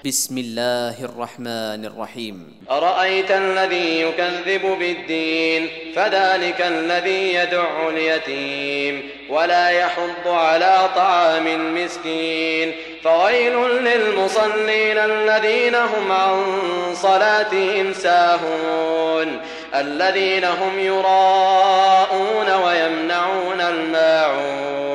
بسم الله الرحمن الرحيم. أرأيت الذي يكذب بالدين فذلك الذي يدع اليتيم ولا يحض على طعام المسكين فويل للمصلين الذين هم عن صلاتهم ساهون الذين هم يراءون ويمنعون الماعون